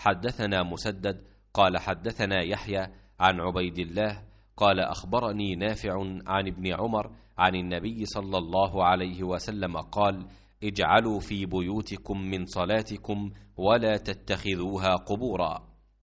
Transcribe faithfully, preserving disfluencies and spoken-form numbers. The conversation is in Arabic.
حدثنا مسدد قال حدثنا يحيى عن عبيد الله قال أخبرني نافع عن ابن عمر عن النبي صلى الله عليه وسلم قال: اجعلوا في بيوتكم من صلاتكم ولا تتخذوها قبورا.